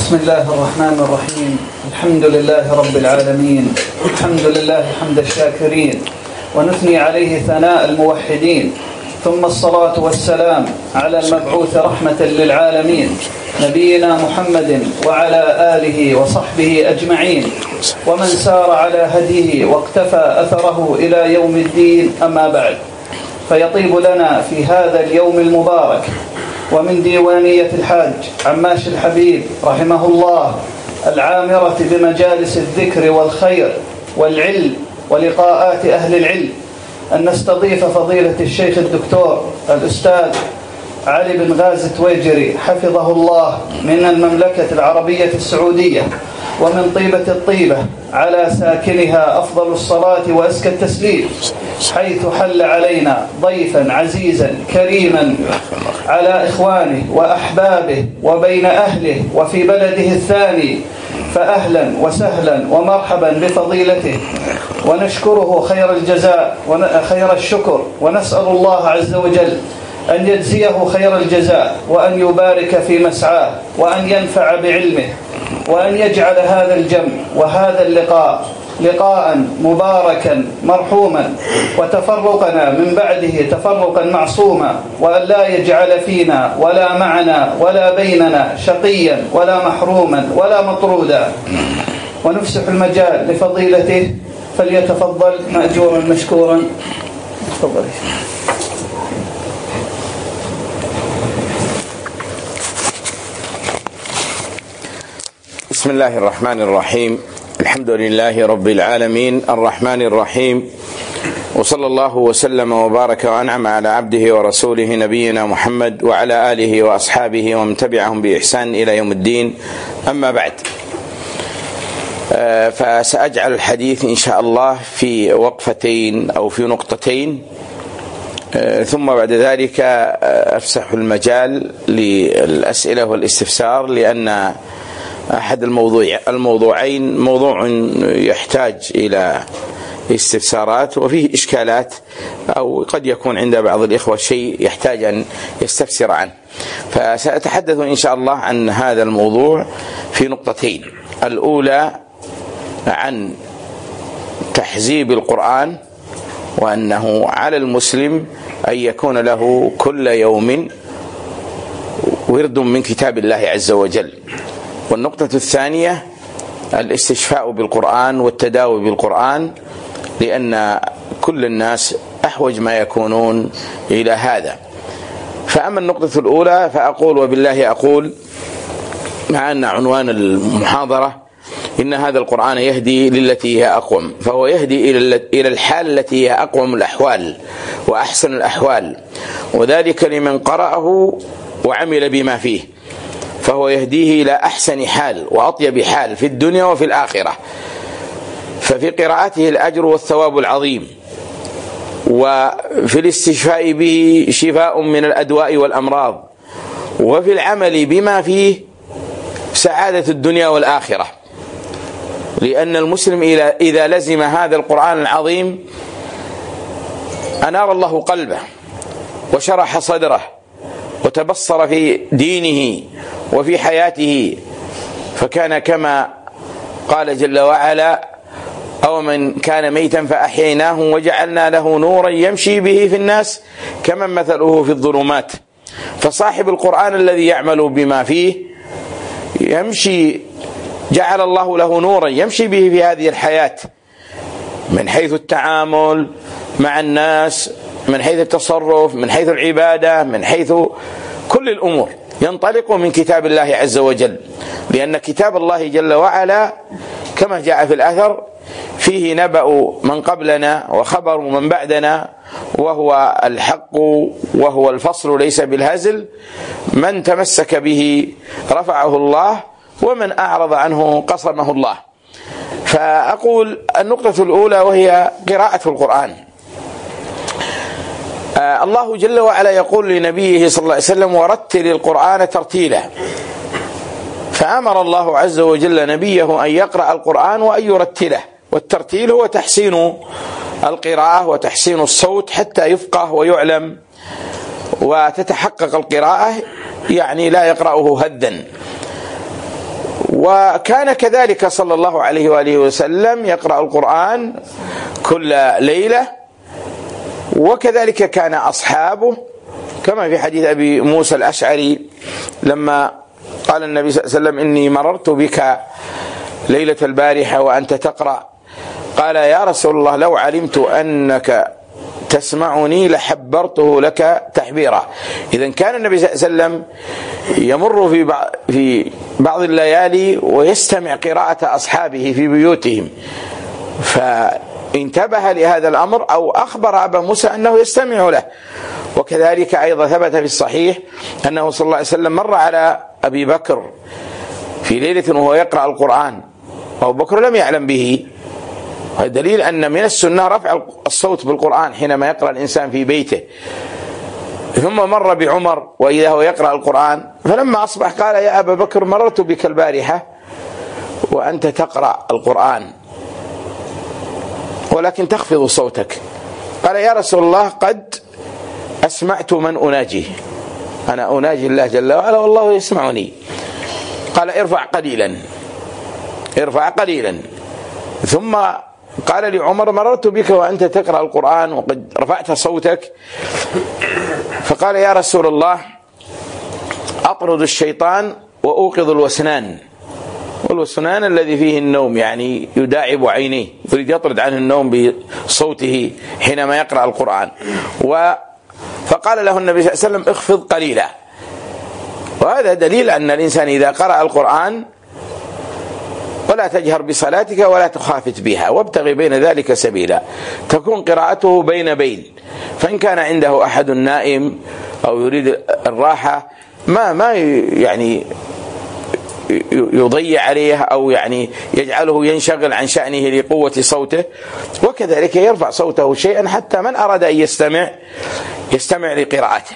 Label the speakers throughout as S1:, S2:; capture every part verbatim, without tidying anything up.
S1: بسم الله الرحمن الرحيم. الحمد لله رب العالمين، الحمد لله حمد الشاكرين، ونثني عليه ثناء الموحدين، ثم الصلاة والسلام على المبعوث رحمة للعالمين نبينا محمد وعلى آله وصحبه أجمعين، ومن سار على هديه واقتفى أثره إلى يوم الدين. أما بعد، فيطيب لنا في هذا اليوم المبارك ومن ديوانية الحاج عماش الحبيب رحمه الله العامرة بمجالس الذكر والخير والعلم ولقاءات أهل العلم أن نستضيف فضيلة الشيخ الدكتور الأستاذ علي بن غازي تويجري حفظه الله من المملكة العربية السعودية ومن طيبة الطيبة على ساكنها أفضل الصلاة وأزكى التسليم، حيث حل علينا ضيفا عزيزا كريما على إخوانه وأحبابه وبين أهله وفي بلده الثاني، فأهلا وسهلا ومرحبا بفضيلته، ونشكره خير الجزاء وخير الشكر، ونسأل الله عز وجل أن يجزيه خير الجزاء وأن يبارك في مسعاه وأن ينفع بعلمه، وأن يجعل هذا الجمع وهذا اللقاء لقاء مباركا مرحوما، وتفرقنا من بعده تفرقا معصوما، وأن لا يجعل فينا ولا معنا ولا بيننا شقيا ولا محروما ولا مطرودا. ونفسح المجال لفضيلته فليتفضل مأجورا مشكورا. تفضل.
S2: بسم الله الرحمن الرحيم. الحمد لله رب العالمين الرحمن الرحيم، وصلى الله وسلم وبارك وأنعم على عبده ورسوله نبينا محمد وعلى آله وأصحابه ومن تبعهم بإحسان إلى يوم الدين. أما بعد، فسأجعل الحديث إن شاء الله في وقفتين أو في نقطتين، ثم بعد ذلك أفسح المجال للأسئلة والاستفسار، لأن أحد الموضوع الموضوعين موضوع يحتاج إلى استفسارات وفيه إشكالات، أو قد يكون عند بعض الإخوة شيء يحتاج أن يستفسر عنه. فسأتحدث إن شاء الله عن هذا الموضوع في نقطتين. الأولى عن تحزيب القرآن، وأنه على المسلم أن يكون له كل يوم ورد من كتاب الله عز وجل. والنقطة الثانية الاستشفاء بالقرآن والتداوي بالقرآن، لأن كل الناس أحوج ما يكونون إلى هذا. فأما النقطة الأولى فأقول وبالله أقول، مع أن عنوان المحاضرة إن هذا القرآن يهدي للتي هي أقوم، فهو يهدي إلى الحال التي هي أقوم الأحوال وأحسن الأحوال، وذلك لمن قرأه وعمل بما فيه، فهو يهديه إلى أحسن حال وأطيب حال في الدنيا وفي الآخرة. ففي قراءته الأجر والثواب العظيم، وفي الاستشفاء به شفاء من الأدواء والأمراض، وفي العمل بما فيه سعادة الدنيا والآخرة. لأن المسلم إذا لزم هذا القرآن العظيم أنار الله قلبه وشرح صدره وتبصر في دينه وفي حياته، فكان كما قال جل وعلا: أو من كان ميتا فأحييناه وجعلنا له نورا يمشي به في الناس كمن مثله في الظلمات. فصاحب القرآن الذي يعمل بما فيه يمشي، جعل الله له نورا يمشي به في هذه الحياة، من حيث التعامل مع الناس، من حيث التصرف، من حيث العبادة، من حيث كل الأمور، ينطلق من كتاب الله عز وجل. لأن كتاب الله جل وعلا كما جاء في الأثر فيه نبأ من قبلنا وخبر من بعدنا، وهو الحق وهو الفصل ليس بالهزل، من تمسك به رفعه الله ومن أعرض عنه قصمه الله. فأقول النقطة الأولى وهي قراءة القرآن. آه الله جل وعلا يقول لنبيه صلى الله عليه وسلم: ورتل القرآن ترتيلا. فأمر الله عز وجل نبيه أن يقرأ القرآن وأن يرتله، والترتيل هو تحسين القراءة وتحسين الصوت حتى يفقه ويعلم وتتحقق القراءة، يعني لا يقرأه هدا. وكان كذلك صلى الله عليه وآله وسلم يقرأ القرآن كل ليلة، وكذلك كان أصحابه، كما في حديث أبي موسى الأشعري لما قال النبي صلى الله عليه وسلم: إني مررت بك ليلة البارحة وأنت تقرأ، قال: يا رسول الله لو علمت أنك تسمعني لحبرته لك تحبيرا. إذا كان النبي صلى الله عليه وسلم يمر في بعض, في بعض الليالي ويستمع قراءة أصحابه في بيوتهم، فانتبه لهذا الأمر أو أخبر أبا موسى أنه يستمع له. وكذلك أيضا ثبت في الصحيح أنه صلى الله عليه وسلم مر على أبي بكر في ليلة وهو يقرأ القرآن، وأبو بكر لم يعلم به. هذا دليل أن من السنة رفع الصوت بالقرآن حينما يقرأ الإنسان في بيته. ثم مر بعمر وإذا هو يقرأ القرآن، فلما أصبح قال: يا أبا بكر مررت بك البارحة وأنت تقرأ القرآن ولكن تخفض صوتك. قال: يا رسول الله قد أسمعت من أناجيه، أنا أناجي الله جل وعلا والله يسمعني. قال: ارفع قليلا ارفع قليلا. ثم قال لعمر: مررت بك وأنت تقرأ القرآن وقد رفعت صوتك. فقال: يا رسول الله أطرد الشيطان وأوقظ الوسنان. والوسنان الذي فيه النوم، يعني يداعب عينيه، يريد يطرد عنه النوم بصوته حينما يقرأ القرآن. و فقال له النبي صلى الله عليه وسلم: اخفض قليلا. وهذا دليل أن الإنسان إذا قرأ القرآن ولا تجهر بصلاتك ولا تخافت بها، وابتغي بين ذلك سبيلا، تكون قراءته بين بين. فإن كان عنده أحد نائم أو يريد الراحة ما ما يعني يضيع عليه أو يعني يجعله ينشغل عن شأنه لقوة صوته. وكذلك يرفع صوته شيئا حتى من أراد أن يستمع يستمع لقراءته.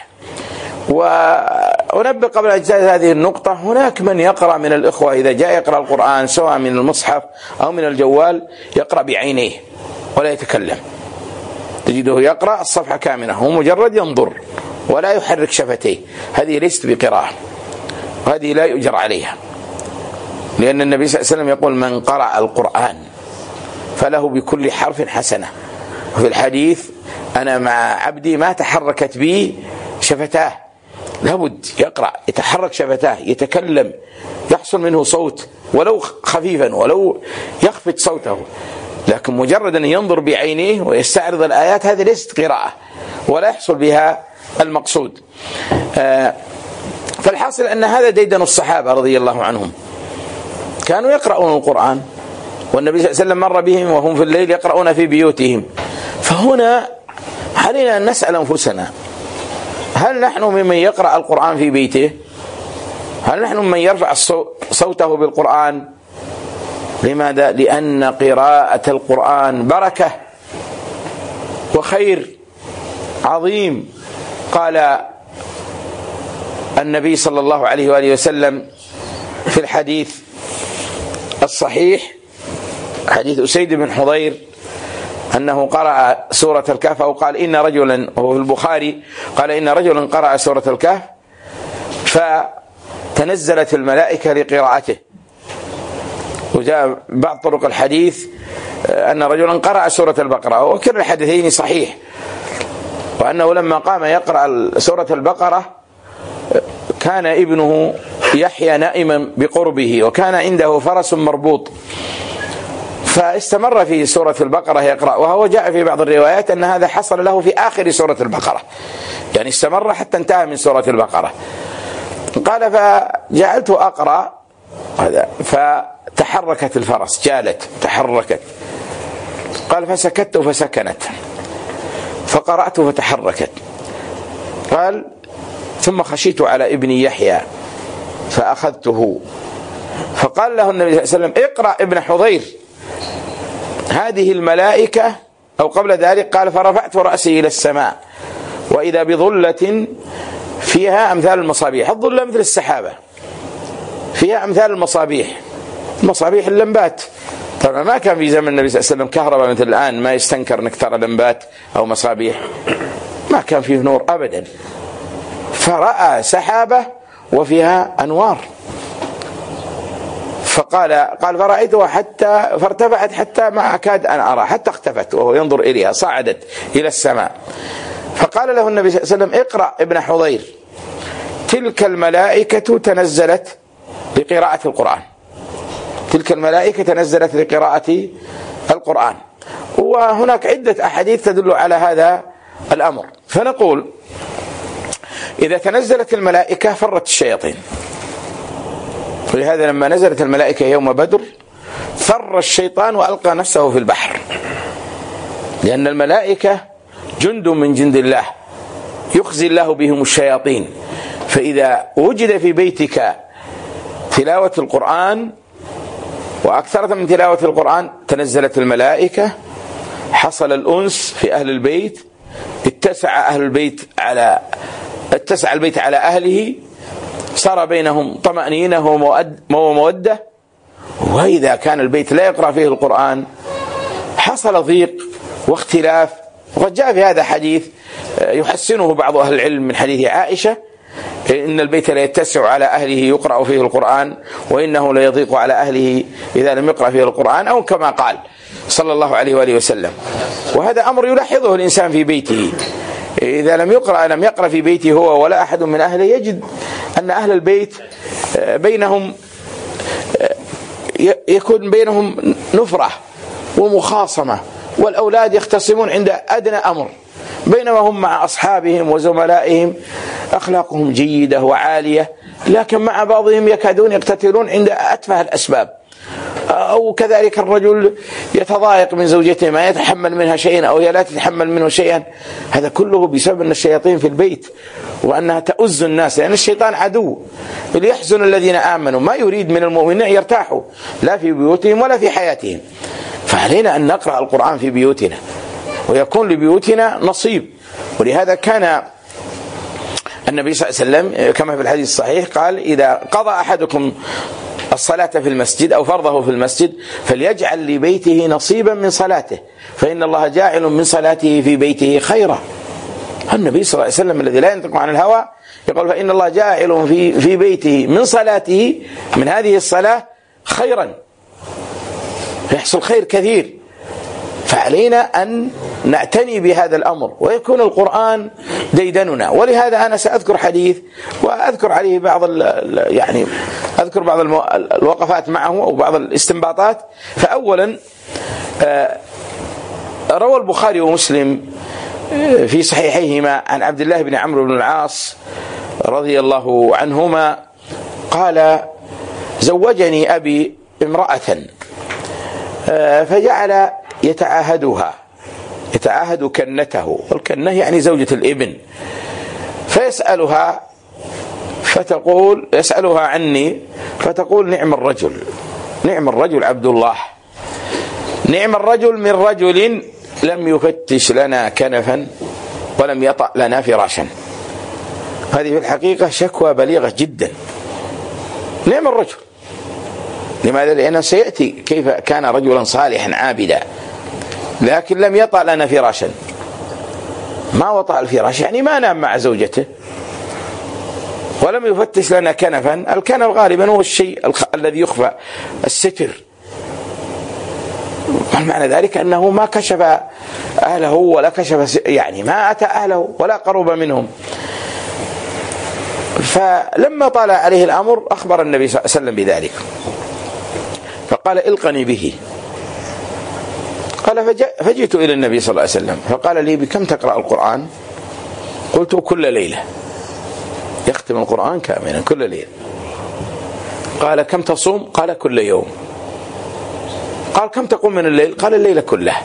S2: وأنبه قبل أجزاء هذه النقطة: هناك من يقرأ من الإخوة إذا جاء يقرأ القرآن سواء من المصحف أو من الجوال يقرأ بعينيه ولا يتكلم، تجده يقرأ الصفحة كاملة هو مجرد ينظر ولا يحرك شفتيه. هذه ليست بقراءة، وهذه لا يؤجر عليها، لأن النبي صلى الله عليه وسلم يقول: من قرأ القرآن فله بكل حرف حسنة. وفي الحديث: أنا مع عبدي ما تحركت بي شفتاه. لابد يقرأ يتحرك شفتاه، يتكلم، يحصل منه صوت ولو خفيفا ولو يخفت صوته. لكن مجرد أن ينظر بعينيه ويستعرض الآيات هذه ليست قراءة ولا يحصل بها المقصود. فالحاصل أن هذا ديدن الصحابة رضي الله عنهم، كانوا يقرؤون القرآن والنبي صلى الله عليه وسلم مر بهم وهم في الليل يقرؤون في بيوتهم. فهنا علينا أن نسأل أنفسنا: هل نحن ممن يقرأ القرآن في بيته؟ هل نحن ممن يرفع صوته بالقرآن؟ لماذا؟ لأن قراءة القرآن بركة وخير عظيم. قال النبي صلى الله عليه وآله وسلم في الحديث الصحيح، حديث أسيد بن حضير، أنه قرأ سورة الكهف، أو قال إن رجلا، وهو في البخاري، قال إن رجلا قرأ سورة الكهف فتنزلت الملائكة لقراءته. وجاء بعض طرق الحديث أن رجلا قرأ سورة البقرة، وكل الحديثين صحيح، وأنه لما قام يقرأ سورة البقرة كان ابنه يحيى نائما بقربه، وكان عنده فرس مربوط، فاستمر في سورة البقرة يقرأ. وهو جاء في بعض الروايات أن هذا حصل له في آخر سورة البقرة، يعني استمر حتى انتهى من سورة البقرة. قال: فجعلت أقرأ هذا فتحركت الفرس، جالت تحركت. قال: فسكت فسكنت، فقرأت فتحركت. قال: ثم خشيت على ابني يحيى فأخذته. فقال له النبي صلى الله عليه وسلم: اقرأ ابن حضير، هذه الملائكة، أو قبل ذلك قال: فرفعت رأسي إلى السماء وإذا بظلة فيها أمثال المصابيح. الظلة مثل السحابة، فيها أمثال المصابيح، المصابيح اللمبات. طبعا ما كان في زمن النبي صلى الله عليه وسلم كهرباء مثل الآن، ما يستنكر انك ترى لمبات أو مصابيح، ما كان فيه نور أبدا. فرأى سحابة وفيها أنوار، فقال قال فرأيتها حتى فارتفعت حتى ما أكاد أن أرى، حتى اختفت وهو ينظر إليها، صعدت إلى السماء. فقال له النبي صلى الله عليه وسلم: اقرأ ابن حضير، تلك الملائكة تنزلت لقراءة القرآن، تلك الملائكة تنزلت لقراءة القرآن. وهناك عدة أحاديث تدل على هذا الأمر. فنقول إذا تنزلت الملائكة فرت الشياطين، ولهذا لما نزلت الملائكة يوم بدر فر الشيطان وألقى نفسه في البحر، لأن الملائكة جند من جند الله يخزي الله بهم الشياطين. فإذا وجد في بيتك تلاوة القرآن وأكثرت من تلاوة القرآن تنزلت الملائكة، حصل الأنس في أهل البيت، اتسع أهل البيت على اتسع البيت على أهله، صار بينهم طمأنينة ومودة. وإذا كان البيت لا يقرأ فيه القرآن حصل ضيق واختلاف. وقد جاء في هذا حديث يحسنه بعض أهل العلم من حديث عائشة: إن البيت لا يتسع على أهله يقرأ فيه القرآن، وإنه لا يضيق على أهله إذا لم يقرأ فيه القرآن، أو كما قال صلى الله عليه وآله وسلم. وهذا أمر يلاحظه الإنسان في بيته، إذا لم يقرأ لم يقرأ في بيته هو ولا أحد من أهله يجد أن أهل البيت بينهم يكون بينهم نفرة ومخاصمة، والأولاد يختصمون عند أدنى أمر، بينما هم مع أصحابهم وزملائهم أخلاقهم جيدة وعالية، لكن مع بعضهم يكادون يقتتلون عند أتفه الأسباب. أو كذلك الرجل يتضايق من زوجته، ما يتحمل منها شيئا أو هي لا تتحمل منه شيئا. هذا كله بسبب أن الشياطين في البيت وأنها تؤز الناس، لأن الشيطان عدو ليحزن الذين آمنوا، ما يريد من المؤمنين يرتاحوا لا في بيوتهم ولا في حياتهم. فعلينا أن نقرأ القرآن في بيوتنا ويكون لبيوتنا نصيب. ولهذا كان النبي صلى الله عليه وسلم كما في الحديث الصحيح قال: إذا قضى أحدكم الصلاة في المسجد أو فرضه في المسجد فليجعل لبيته نصيبا من صلاته، فإن الله جاعل من صلاته في بيته خيرا. النبي صلى الله عليه وسلم الذي لا ينطق عن الهوى يقول: فإن الله جاعل في في بيته من صلاته، من هذه الصلاة، خيرا، يحصل خير كثير. فعلينا أن نعتني بهذا الأمر ويكون القرآن ديدننا. ولهذا أنا سأذكر حديث وأذكر عليه بعض يعني أذكر بعض الوقفات معه أو بعض الاستنباطات. فأولا روى البخاري ومسلم في صحيحيهما عن عبد الله بن عمرو بن العاص رضي الله عنهما قال: زوجني أبي امرأة فجعل يتعاهدها، يتعاهد كنته، والكنة يعني زوجة الابن، فيسألها فتقول يسألها عني فتقول: نعم الرجل، نعم الرجل عبد الله، نعم الرجل من رجل لم يفتش لنا كنفا ولم يطأ لنا فراشا. هذه في الحقيقة شكوى بليغة جدا. نعم الرجل، لماذا؟ لأنه سيأتي كيف كان رجلا صالحا عابدا لكن لم يطأ لنا فراشا. ما وطأ الفراش يعني ما نام مع زوجته، ولم يفتش لنا كنفا. الكنف غالبا هو الشيء الذي يخفى، الستر. معنى ذلك أنه ما كشف أهله ولا كشف يعني ما أتى أهله ولا قرب منهم. فلما طال عليه الأمر أخبر النبي صلى الله عليه وسلم بذلك، فقال: القني به. قال: فجئت إلى النبي صلى الله عليه وسلم فقال لي: بكم تقرأ القرآن؟ قلت: كل ليلة. يختم القرآن كاملا كل ليلة. قال: كم تصوم؟ قال: كل يوم. قال: كم تقوم من الليل؟ قال: الليلة كلها.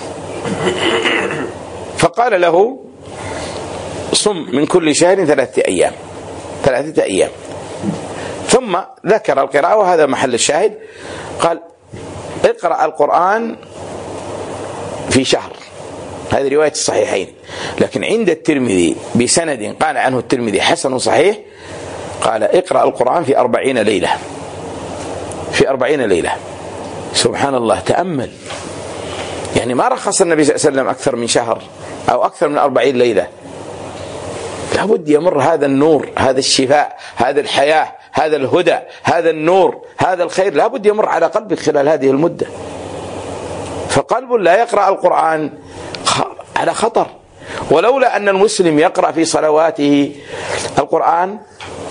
S2: فقال له: صم من كل شهر ثلاثة أيام ثلاثة أيام. ثم ذكر القراءة وهذا محل الشاهد. قال: اقرأ القرآن في شهر. هذه رواية الصحيحين، لكن عند الترمذي بسند قال عنه الترمذي حسن صحيح، قال: اقرأ القرآن في أربعين ليلة في أربعين ليلة. سبحان الله، تأمل، يعني ما رخص النبي صلى الله عليه وسلم أكثر من شهر أو أكثر من أربعين ليلة. لابد يمر هذا النور، هذا الشفاء، هذا الحياة، هذا الهدى، هذا النور، هذا الخير لابد يمر على قلبك خلال هذه المدة. فقلب لا يقرأ القرآن على خطر. ولولا أن المسلم يقرأ في صلواته القرآن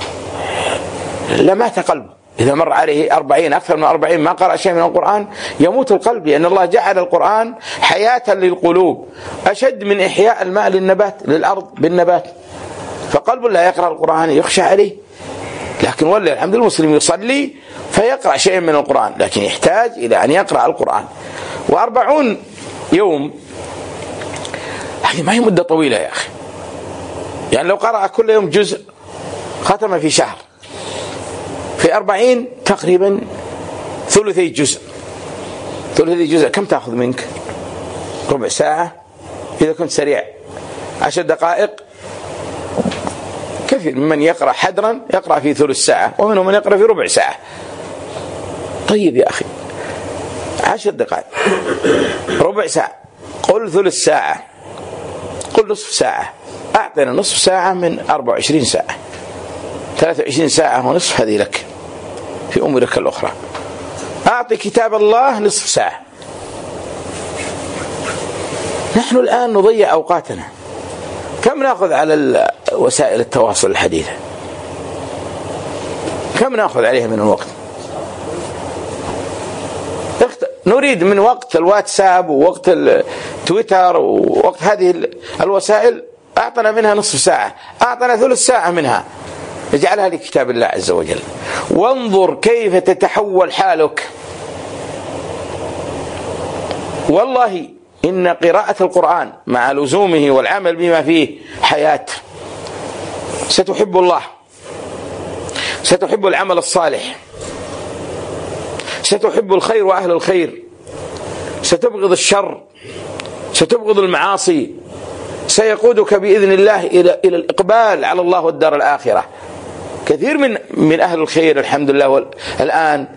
S2: لمات قلبه. إذا مر عليه أربعين أكثر من أربعين ما قرأ شيء من القرآن يموت القلب، لأن الله جعل القرآن حياة للقلوب أشد من إحياء الماء للنبات للأرض بالنبات. فقلب لا يقرأ القرآن يخشى عليه. لكن ولله الحمد المسلم يصلي فيقرأ شيء من القرآن، لكن يحتاج إلى أن يقرأ القرآن. وأربعون يوم هذه ما هي مدة طويلة يا أخي. يعني لو قرأ كل يوم جزء ختم في شهر، في أربعين تقريبا ثلثي جزء. ثلثي جزء كم تأخذ منك؟ ربع ساعة إذا كنت سريع، عشر دقائق. كثير ممن يقرأ حدرا يقرأ في ثلث ساعة، ومنهم من يقرأ في ربع ساعة. طيب يا أخي، عشر دقائق، ربع ساعة، قل ثلث ساعة، قل نصف ساعة. أعطينا نصف ساعة من أربعة وعشرين ساعة، ثلاثة وعشرين ساعة ونصف هذه لك في أمورك الأخرى. أعطي كتاب الله نصف ساعة. نحن الآن نضيع أوقاتنا. كم نأخذ على وسائل التواصل الحديثة؟ كم نأخذ عليها من الوقت؟ نريد من وقت الواتساب ووقت التويتر ووقت هذه الوسائل أعطنا منها نصف ساعة، أعطنا ثلث ساعة منها، اجعلها لكتاب الله عز وجل. وانظر كيف تتحول حالك. والله إن قراءة القرآن مع لزومه والعمل بما فيه حياة. ستحب الله، ستحب العمل الصالح، ستحب الخير وأهل الخير، ستبغض الشر، ستبغض المعاصي. سيقودك بإذن الله إلى إلى الإقبال على الله والدار الآخرة. كثير من من أهل الخير الحمد لله الآن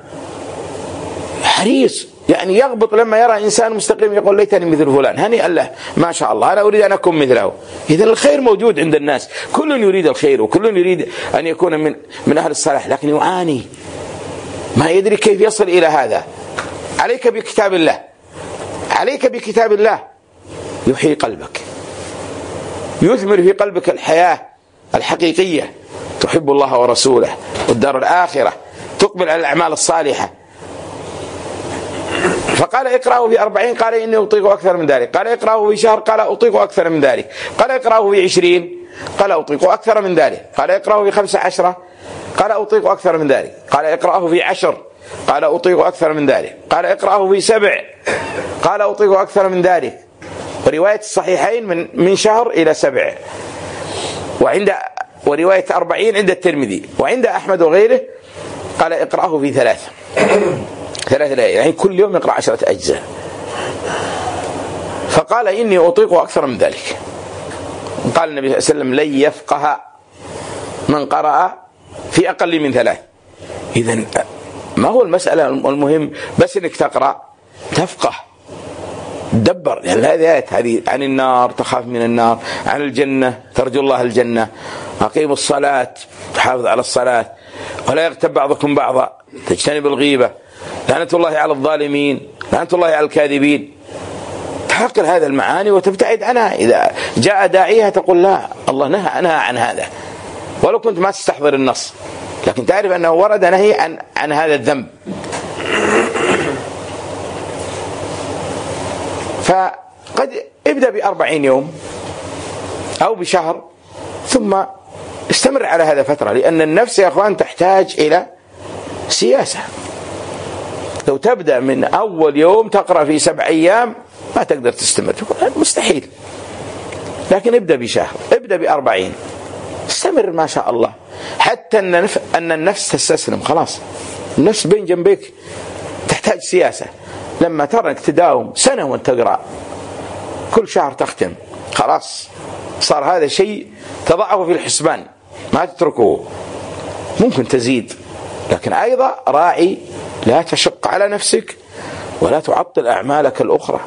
S2: حريص، يعني يغبط لما يرى إنسان مستقيم يقول ليتني مثل فلان، هنيئا له، ما شاء الله، أنا أريد أن أكون مثله. إذن الخير موجود عند الناس، كل يريد الخير وكل يريد أن يكون من من أهل الصلاح، لكن يعاني، ما يدري كيف يصل إلى هذا. عليك بكتاب الله، عليك بكتاب الله يحيي قلبك، يثمر في قلبك الحياة الحقيقية، تحب الله ورسوله والدار الآخرة، تقبل على الأعمال الصالحة. فقال اقرأه في أربعين، قال إني أطيق أكثر من ذلك. قال اقرأه في شهر، قال أطيق أكثر من ذلك. قال اقرأه في عشرين، قال أطيق أكثر من ذلك. قال اقرأه في خمسة عشرة، قال أطيق أكثر من ذلك. قال اقرأه في عشر، قال أطيق أكثر من ذلك. قال اقرأه في سبع، قال أطيق أكثر من ذلك. ورواية الصحيحين من من شهر إلى سبع، وعند ورواية أربعين عند الترمذي وعند أحمد وغيره قال اقرأه في ثلاث ثلاث ليالي، يعني كل يوم يقرأ عشرة أجزاء. فقال إني أطيق أكثر من ذلك. قال النبي صلى الله عليه وسلم لن يفقه من قرأ في أقل من ثلاث. إذن ما هو المسألة المهم بس إنك تقرأ، تفقه، دبر. يعني هذه آيات هذه عن النار تخاف من النار، عن الجنة ترجو الله الجنة، أقيموا الصلاة تحافظ على الصلاة، ولا يغتب بعضكم بعضا، تجتنب الغيبة، لعنة الله على الظالمين، لعنة الله على الكاذبين. تحقق هذا المعاني وتبتعد عنها. إذا جاء داعيها تقول لا، الله نهى نهى عن هذا، ولو كنت ما تستحضر النص، لكن تعرف أنه ورد نهي عن عن هذا الذنب. فقد ابدأ بأربعين يوم أو بشهر، ثم استمر على هذا فترة، لأن النفس يا أخوان تحتاج إلى سياسة. لو تبدأ من أول يوم تقرأ في سبع أيام ما تقدر تستمر، مستحيل. لكن ابدأ بشهر، ابدأ بأربعين، استمر ما شاء الله، حتى أن النفس تستسلم. خلاص النفس بين جنبك تحتاج سياسة. لما ترى انك تداوم سنة وانت تقرأ، كل شهر تختم، خلاص صار هذا شيء تضعه في الحسبان، ما تتركه. ممكن تزيد، لكن أيضا راعي لا تشق على نفسك ولا تعطل أعمالك الأخرى.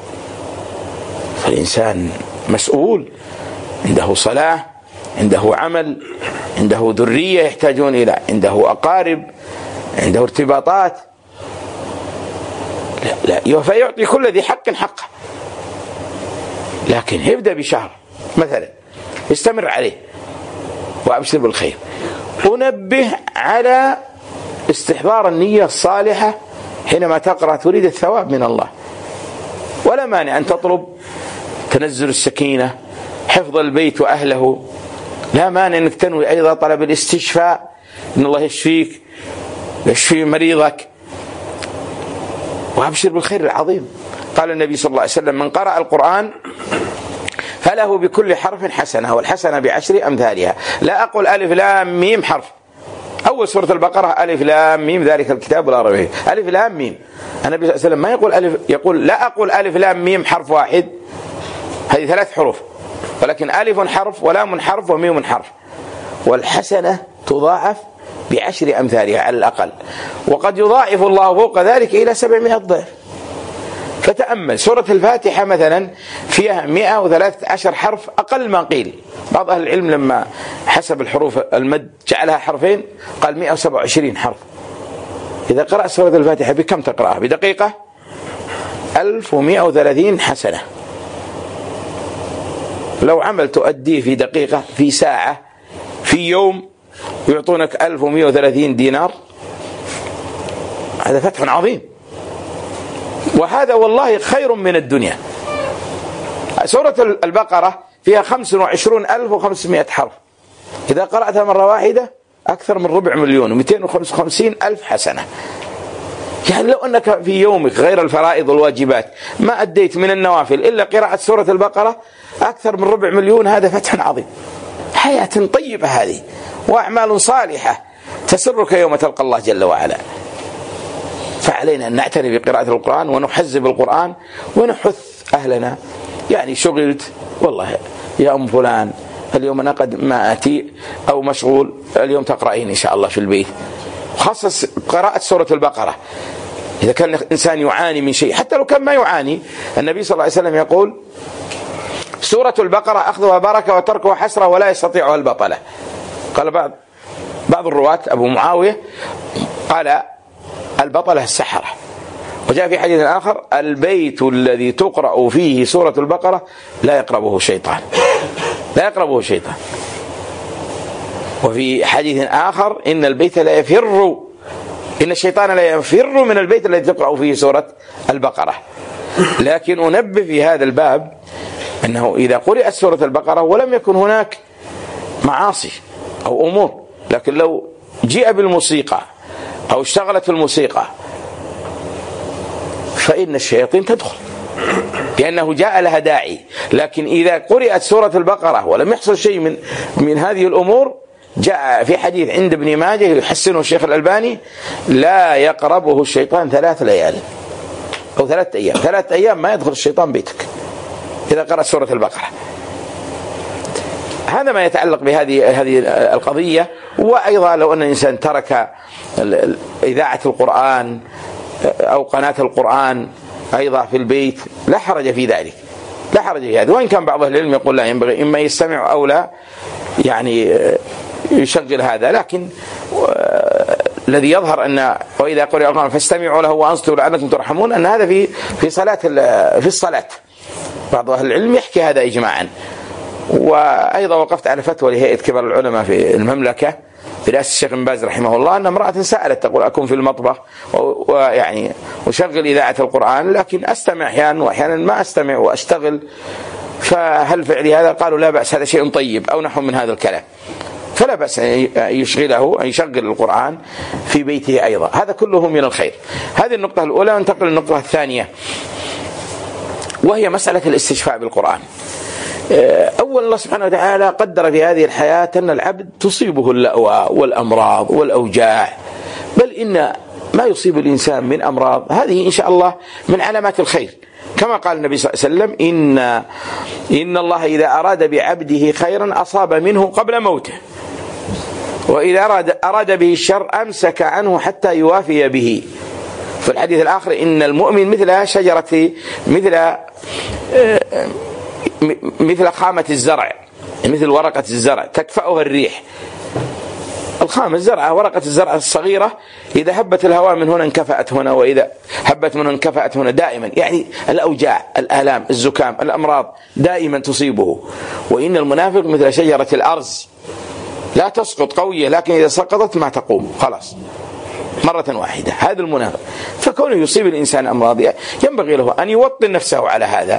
S2: فالإنسان مسؤول، عنده صلاة، عنده عمل، عنده ذرية يحتاجون إلى، عنده أقارب، عنده ارتباطات، لا لا فيعطي كل ذي حق حقه. لكن يبدأ بشهر مثلا يستمر عليه وأبشر بالخير. أنبه على استحضار النية الصالحة حينما تقرأ تريد الثواب من الله، ولا مانع أن تطلب تنزل السكينة، حفظ البيت وأهله، لا مانع أنك تنوي أيضا طلب الاستشفاء، إن الله يشفيك يشفي مريضك، وأبشر بالخير العظيم. قال النبي صلى الله عليه وسلم: من قرأ القرآن فله بكل حرف حسنة والحسنة بعشر أمثالها. لا أقول ألف لام ميم حرف. أول سورة البقرة ألف لام ميم ذلك الكتاب لا ريب فيه، ألف لام ميم. النبي صلى الله عليه وسلم ما يقول ألف، يقول لا أقول ألف لام ميم حرف واحد، هذه ثلاث حروف، ولكن ألف حرف ولام حرف وميم حرف، والحسنة تضاعف بعشر أمثالها على الأقل، وقد يضاعف الله فوق ذلك إلى سبعمائة ضعف. فتأمل سورة الفاتحة مثلا فيها مئة وثلاثة عشر حرف أقل ما قيل. بعض أهل العلم لما حسب الحروف المد جعلها حرفين قال مئة وسبعة وعشرين حرف. إذا قرأت سورة الفاتحة بكم تقرأها؟ بدقيقة ألف ومئة وثلاثين حسنة. لو عمل تؤديه في دقيقة، في ساعة، في يوم، يعطونك ألف ومئة وثلاثين دينار. هذا فتح عظيم، وهذا والله خير من الدنيا. سورة البقرة فيها خمسة وعشرون ألف وخمسمائة حرف، إذا قرأتها مرة واحدة أكثر من ربع مليون ومئتين وخمسة وخمسين ألف حسنة. يعني لو أنك في يومك غير الفرائض والواجبات ما أديت من النوافل إلا قراءة سورة البقرة أكثر من ربع مليون، هذا فتح عظيم. حياة طيبة هذه، وأعمال صالحة تسرك يوم تلقى الله جل وعلا. فعلينا أن نعتني بقراءة القرآن ونحزب القرآن ونحث أهلنا. يعني شغلت والله يا أم فلان اليوم أنا قد ما أتي أو مشغول، اليوم تقرأين إن شاء الله في البيت، خصص قراءة سورة البقرة. إذا كان الإنسان يعاني من شيء، حتى لو كان ما يعاني، النبي صلى الله عليه وسلم يقول: سورة البقرة أخذها بركة وتركها حسرة ولا يستطيعها البطلة. قال بعض بعض الرواة أبو معاوية قال: البطلة السحرة. وجاء في حديث آخر: البيت الذي تقرأ فيه سورة البقرة لا يقربه شيطان، لا يقربه شيطان. وفي حديث آخر: إن البيت لا يفر، إن الشيطان لا يفر من البيت الذي تقرأ فيه سورة البقرة. لكن أنبه في هذا الباب أنه إذا قرأت سورة البقرة ولم يكن هناك معاصي أو أمور، لكن لو جاء بالموسيقى أو اشتغلت الموسيقى فإن الشياطين تدخل، لأنه جاء لها داعي. لكن إذا قرأت سورة البقرة ولم يحصل شيء من من هذه الأمور، جاء في حديث عند ابن ماجه يحسنه الشيخ الألباني: لا يقربه الشيطان ثلاث ليال أو ثلاث أيام، ثلاث أيام ما يدخل الشيطان بيتك إذا قرأت سورة البقرة. هذا ما يتعلق بهذه هذه القضية. وأيضا لو أن الإنسان ترك إذاعة القرآن أو قناة القرآن أيضا في البيت لا حرج في ذلك، لا حرج في هذا. وإن كان بعض العلم يقول لا ينبغي، إما يستمع أو لا يعني يشغل هذا. لكن الذي يظهر أن وإذا قرئ القرآن فاستمعوا له وأنصتوا لعلكم ترحمون، أن هذا في في صلاة في الصلاة. بعض أهل العلم يحكي هذا إجماعا. وأيضا وقفت على فتوى لهيئة كبار العلماء في المملكة برئاسة الشيخ بن باز رحمه الله، أن امرأة سألت تقول: أكون في المطبخ ويعني وشغل إذاعة القرآن، لكن أستمع أحيانا وأحيانا ما أستمع وأشتغل، فهل فعلي هذا؟ قالوا: لا بأس، هذا شيء طيب أو نحو من هذا الكلام، فلا بأس أن يشغله أن يشغل القرآن في بيته أيضا. هذا كله من الخير. هذه النقطة الأولى. ننتقل للنقطة الثانية، وهي مسألة الاستشفاء بالقرآن. أولا الله سبحانه وتعالى قدر في هذه الحياة أن العبد تصيبه اللأوى والأمراض والأوجاع، بل إن ما يصيب الإنسان من أمراض هذه إن شاء الله من علامات الخير، كما قال النبي صلى الله عليه وسلم: إن إن الله إذا أراد بعبده خيرا أصاب منه قبل موته، وإذا أراد أراد به الشر أمسك عنه حتى يوافي به. في الحديث الآخر: إن المؤمن مثل شجرة مثل مثل خامة الزرع، مثل ورقة الزرع تكفأها الريح، الخام الزرعة، ورقة الزرعة الصغيرة إذا هبت الهواء من هنا انكفأت هنا، وإذا هبت من هنا انكفأت هنا، دائما يعني الأوجاع، الآلام، الزكام، الأمراض دائما تصيبه. وإن المنافق مثل شجرة الأرز لا تسقط قوية، لكن إذا سقطت ما تقوم خلاص مرة واحدة، هذا المنافق. فكونه يصيب الإنسان أمراض ينبغي له أن يوطن نفسه على هذا،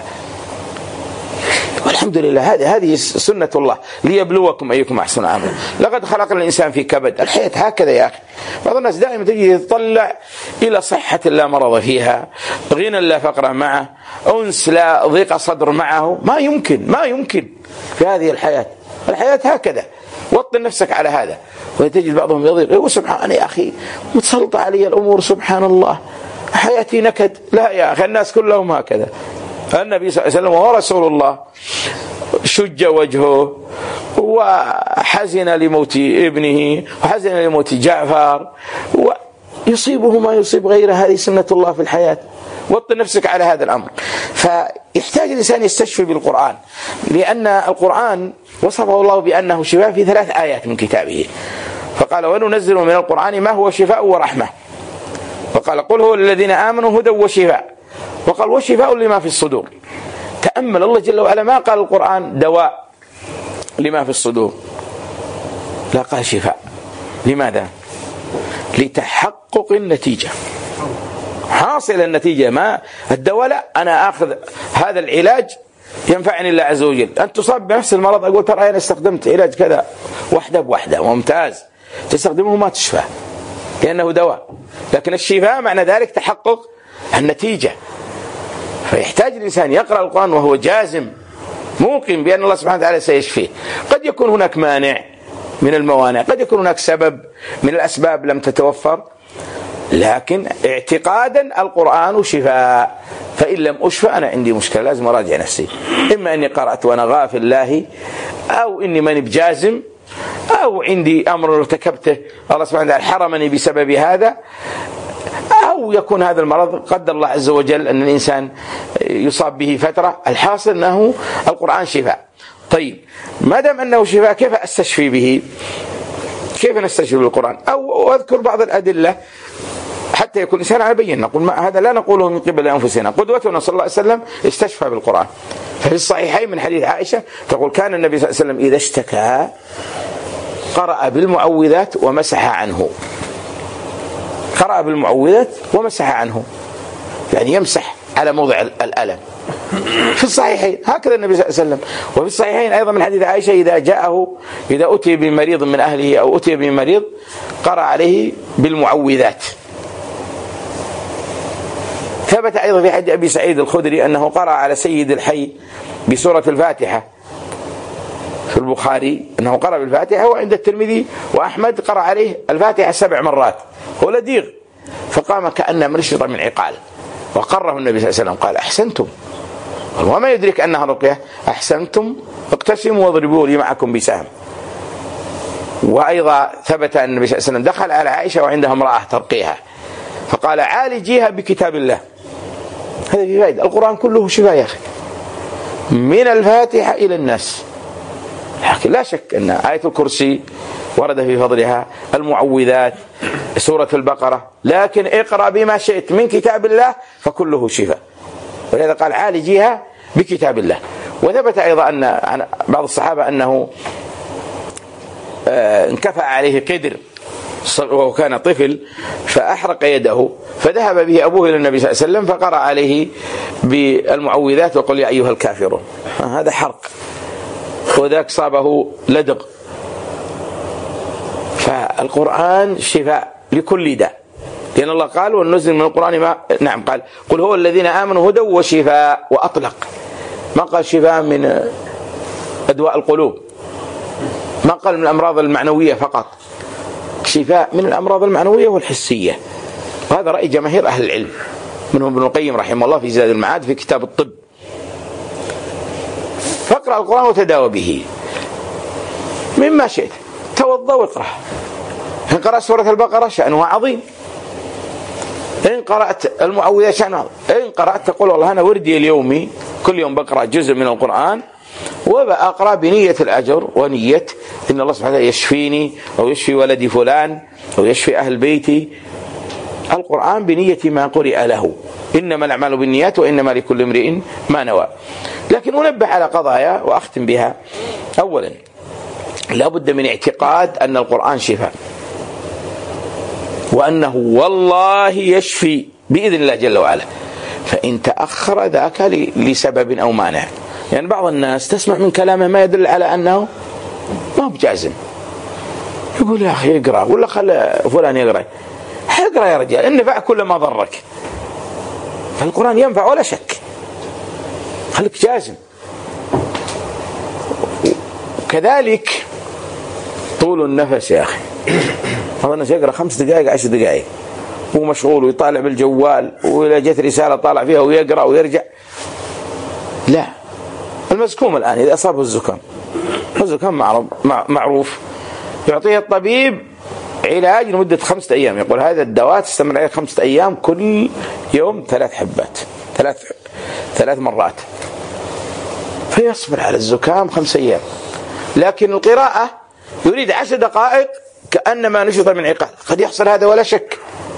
S2: والحمد لله هذه هذه سنة الله ليبلوكم أيكم أحسن عملا. لقد خلقنا الإنسان في كبد. الحياة هكذا يا أخي. بعض الناس دائما تجي يتطلع إلى صحة لا مرض فيها، غنى لا فقر معه، أنس لا ضيق صدر معه. ما يمكن ما يمكن في هذه الحياة. الحياة هكذا، وطن نفسك على هذا. وتجد بعضهم يضيق، سبحان يا أخي متسلطة علي الأمور، سبحان الله حياتي نكد. لا يا أخي، الناس كلهم هكذا. النبي صلى الله عليه وسلم وهو رسول الله شج وجهه وحزن لموت ابنه وحزن لموت جعفر، ويصيبه ما يصيب غيره. هذه سنة الله في الحياة. وطن نفسك على هذا الأمر. فيحتاج الإنسان يستشفي بالقرآن، لأن القرآن وصفه الله بأنه شفاء في ثلاث آيات من كتابه. فقال وننزل من القرآن ما هو شفاء ورحمة، وقال قل هو للذين آمنوا هدى وشفاء، وقال وشفاء لما في الصدور. تأمل الله جل وعلا ما قال القرآن دواء لما في الصدور، لا قال شفاء. لماذا؟ لتحقق النتيجة، حاصل النتيجة. ما الدواء لا، أنا أخذ هذا العلاج ينفعني الله عز وجل. أنت تصاب بنفس المرض أقول ترى أنا استخدمت علاج كذا وحدة بوحدة ممتاز، تستخدمه ما تشفى لأنه دواء. لكن الشفاء معنى ذلك تحقق النتيجة. فيحتاج الإنسان يقرأ القرآن وهو جازم موقن بأن الله سبحانه وتعالى سيشفيه. قد يكون هناك مانع من الموانع، قد يكون هناك سبب من الأسباب لم تتوفر، لكن اعتقادا القرآن شفاء. فإن لم أشفى أنا عندي مشكلة، لازم أراجع نفسي. إما أني قرأت وأنا غافل لاهي، أو إني ماني بجازم، أو عندي أمر ارتكبته الله سبحانه وتعالى حرمني بسبب هذا، أو يكون هذا المرض قدر الله عز وجل أن الإنسان يصاب به فترة. الحاصل أنه القرآن شفاء. طيب ما دام أنه شفاء كيف أستشفي به؟ كيف نستشفي بالقرآن؟ أو أذكر بعض الأدلة حتى يكون الإنسان على بينة. نقول ما هذا لا نقوله من قبل أنفسنا، قدوتنا صلى الله عليه وسلم استشفى بالقرآن. ففي الصحيحين من حديث عائشة تقول كان النبي صلى الله عليه وسلم إذا اشتكى قرأ بالمعوذات ومسح عنه. قرأ بالمعوذات ومسح عنه، يعني يمسح على موضع الألم. في الصحيحين هكذا النبي صلى الله عليه وسلم. وفي الصحيحين أيضا من حديث عائشة إذا جاءه إذا أتي بمريض من أهله أو أتي بمريض قرأ عليه بالمعوذات. ثبت أيضا في حديث أبي سعيد الخدري أنه قرأ على سيد الحي بسورة الفاتحة في البخاري، أنه قرأ بالفاتحة، وعند الترمذي وأحمد قرأ عليه الفاتحة سبع مرات. هو لديغ فقام كأنه منشط من عقال، وقره النبي صلى الله عليه وسلم قال أحسنتم، وما يدرك أنها رقية، أحسنتم اقتسموا واضربوا لي معكم بسهم. وأيضا ثبت أن النبي صلى الله عليه وسلم دخل على عائشة وعندها امرأة ترقيها فقال عالجيها بكتاب الله. هذا في فائدة. القرآن كله شفاء يا أخي، من الفاتحة إلى الناس. لكن لا شك أن آية الكرسي ورد في فضلها، المعوذات، سورة البقرة، لكن اقرأ بما شئت من كتاب الله فكله شفاء. ولهذا قال عالجيها بكتاب الله. وثبت أيضا أن عن بعض الصحابة أنه انكفأ عليه قدر وهو كان طفل فأحرق يده، فذهب به أبوه إلى النبي صلى الله عليه وسلم فقرأ عليه بالمعوذات وقل يا أيها الكافرون. هذا حرق، وذاك صابه لدغ. فالقرآن شفاء لكل داء، لأن الله قال وننزل من القرآن ما نعم قال قل هو الذين آمنوا هدى وشفاء، وأطلق، ما قال شفاء من أدواء القلوب، ما قال من الأمراض المعنوية فقط، شفاء من الأمراض المعنوية والحسية. وهذا رأي جماهير أهل العلم، منهم ابن القيم رحمه الله في زاد المعاد في كتاب الطب. فاقرأ القرآن وتداوى به مما شئت، توضأ واقرأ. إن قرأت سورة البقرة شأنها عظيم، إن قرأت المعوذات شأنها عظيم، إن قرأت تقول والله أنا وردي اليومي كل يوم بقرأ جزء من القرآن وأقرأ بنية الأجر ونية إن الله سبحانه وتعالى يشفيني أو يشفي ولدي فلان أو يشفي أهل بيتي. القرآن بنية ما قرئ له، إنما الأعمال بالنيات وإنما لكل امرئ ما نوى. لكن أنبه على قضايا وأختم بها. أولا، لا بد من اعتقاد أن القرآن شفاء، وأنه والله يشفي بإذن الله جل وعلا. فإن تأخر ذاك لسبب أو مانع. يعني بعض الناس تسمع من كلامه ما يدل على أنه ما هو بجازم، يقول يا أخي اقرأ ولا خلى فلان يقرأ. اقرأ يا رجال، النفع كل ما ضرك. فالقرآن ينفع ولا شك، خليك جازم. كذلك طول النفس يا أخي، هذا الناس يقرأ خمس دقائق عشر دقائق هو مشغول ويطالع بالجوال، وإذا جت رسالة طالع فيها ويقرأ ويرجع. لا، المزكوم الآن إذا أصابه الزكام، الزكام معروف، يعطيه الطبيب علاج لمدة خمسة أيام، يقول هذا الدواء تستمر عليه خمسة أيام، كل يوم ثلاث حبات، ثلاث ثلاث مرات، فيصبر على الزكام خمسة أيام. لكن القراءة يريد عشر دقائق كأنما نشط من عقال. قد يحصل هذا ولا شك،